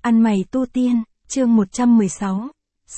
Ăn mày tu tiên, chương 116,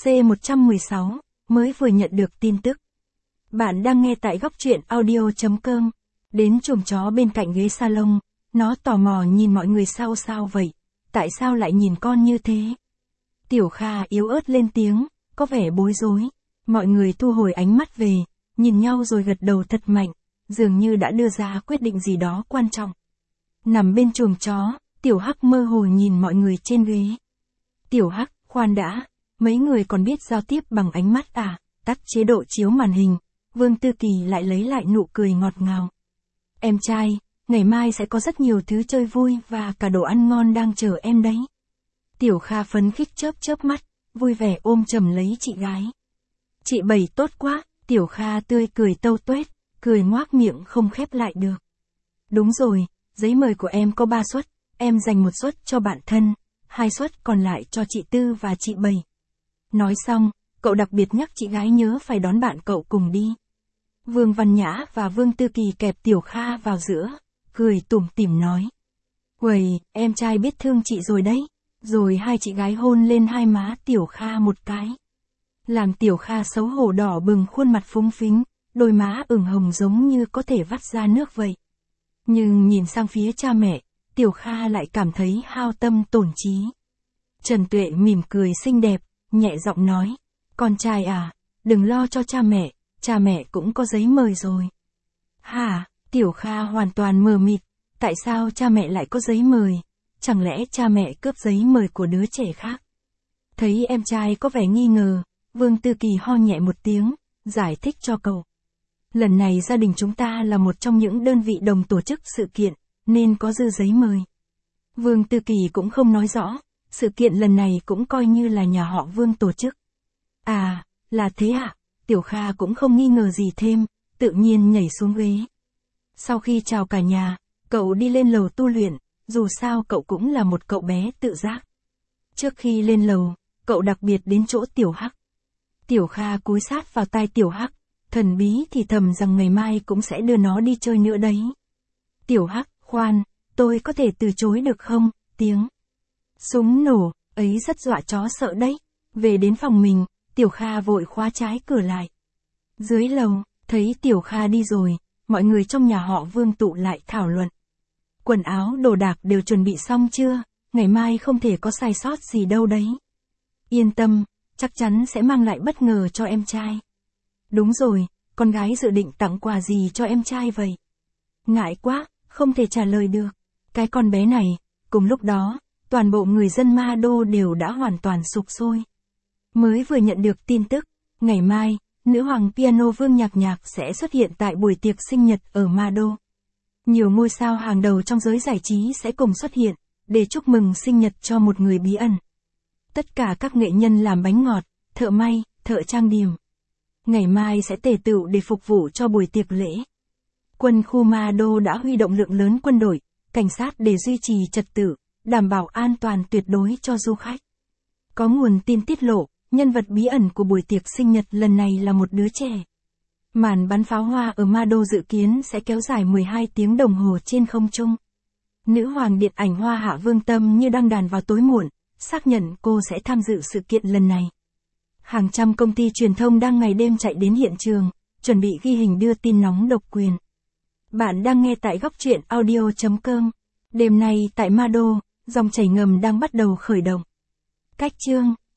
C116, mới vừa nhận được tin tức. Bạn đang nghe tại góc truyện audio.com. Đến chùm chó bên cạnh ghế salon, nó tò mò nhìn mọi người sao vậy, tại sao lại nhìn con như thế? Tiểu Kha yếu ớt lên tiếng, có vẻ bối rối. Mọi người thu hồi ánh mắt về, nhìn nhau rồi gật đầu thật mạnh, dường như đã đưa ra quyết định gì đó quan trọng. Nằm bên chuồng chó, Tiểu Hắc mơ hồ nhìn mọi người trên ghế. Tiểu Hắc, khoan đã, mấy người còn biết giao tiếp bằng ánh mắt à? Tắt chế độ chiếu màn hình, Vương Tư Kỳ lại lấy lại nụ cười ngọt ngào. Em trai, ngày mai sẽ có rất nhiều thứ chơi vui và cả đồ ăn ngon đang chờ em đấy. Tiểu Kha phấn khích chớp mắt, vui vẻ ôm chầm lấy chị gái. Chị Bảy tốt quá, Tiểu Kha tươi cười tâu tuét, cười ngoác miệng không khép lại được. Đúng rồi, giấy mời của em có 3 suất, em dành 1 suất cho bạn thân, 2 suất còn lại cho chị Tư và chị Bảy. Nói xong, cậu đặc biệt nhắc chị gái nhớ phải đón bạn cậu cùng đi. Vương Văn Nhã và Vương Tư Kỳ kẹp Tiểu Kha vào giữa, cười tủm tỉm nói. Uầy, em trai biết thương chị rồi đấy. Rồi hai chị gái hôn lên hai má Tiểu Kha một cái. Làm Tiểu Kha xấu hổ đỏ bừng khuôn mặt phúng phính, đôi má ửng hồng giống như có thể vắt ra nước vậy. Nhưng nhìn sang phía cha mẹ, Tiểu Kha lại cảm thấy hao tâm tổn trí. Trần Tuệ mỉm cười xinh đẹp, nhẹ giọng nói, con trai à, đừng lo cho cha mẹ cũng có giấy mời rồi. Hả, Tiểu Kha hoàn toàn mờ mịt, tại sao cha mẹ lại có giấy mời? Chẳng lẽ cha mẹ cướp giấy mời của đứa trẻ khác? Thấy em trai có vẻ nghi ngờ, Vương Tư Kỳ ho nhẹ một tiếng, giải thích cho cậu. Lần này gia đình chúng ta là một trong những đơn vị đồng tổ chức sự kiện, nên có dư giấy mời. Vương Tư Kỳ cũng không nói rõ, sự kiện lần này cũng coi như là nhà họ Vương tổ chức. À, là thế à? Tiểu Kha cũng không nghi ngờ gì thêm, tự nhiên nhảy xuống ghế. Sau khi chào cả nhà, cậu đi lên lầu tu luyện. Dù sao cậu cũng là một cậu bé tự giác. Trước khi lên lầu, cậu đặc biệt đến chỗ Tiểu Hắc. Tiểu Kha cúi sát vào tai Tiểu Hắc, thần bí thì thầm rằng ngày mai cũng sẽ đưa nó đi chơi nữa đấy. Tiểu Hắc, khoan, tôi có thể từ chối được không? Tiếng súng nổ, ấy rất dọa chó sợ đấy. Về đến phòng mình, Tiểu Kha vội khóa trái cửa lại. Dưới lầu, thấy Tiểu Kha đi rồi, mọi người trong nhà họ Vương tụ lại thảo luận. Quần áo đồ đạc đều chuẩn bị xong chưa, ngày mai không thể có sai sót gì đâu đấy. Yên tâm, chắc chắn sẽ mang lại bất ngờ cho em trai. Đúng rồi, con gái dự định tặng quà gì cho em trai vậy? Ngại quá, không thể trả lời được. Cái con bé này, cùng lúc đó, toàn bộ người dân Ma Đô đều đã hoàn toàn sục sôi. Mới vừa nhận được tin tức, ngày mai, nữ hoàng piano Vương Nhạc Nhạc sẽ xuất hiện tại buổi tiệc sinh nhật ở Ma Đô. Nhiều ngôi sao hàng đầu trong giới giải trí sẽ cùng xuất hiện, để chúc mừng sinh nhật cho một người bí ẩn. Tất cả các nghệ nhân làm bánh ngọt, thợ may, thợ trang điểm. Ngày mai sẽ tề tựu để phục vụ cho buổi tiệc lễ. Quân khu Ma Đô đã huy động lượng lớn quân đội, cảnh sát để duy trì trật tự, đảm bảo an toàn tuyệt đối cho du khách. Có nguồn tin tiết lộ, nhân vật bí ẩn của buổi tiệc sinh nhật lần này là một đứa trẻ. Màn bắn pháo hoa ở Ma Đô dự kiến sẽ kéo dài 12 tiếng đồng hồ trên không trung. Nữ hoàng điện ảnh Hoa Hạ Vương Tâm như đăng đàn vào tối muộn, xác nhận cô sẽ tham dự sự kiện lần này. Hàng trăm công ty truyền thông đang ngày đêm chạy đến hiện trường, chuẩn bị ghi hình đưa tin nóng độc quyền. Bạn đang nghe tại góc truyện audio.com. Đêm nay tại Ma Đô, dòng chảy ngầm đang bắt đầu khởi động. Cách chương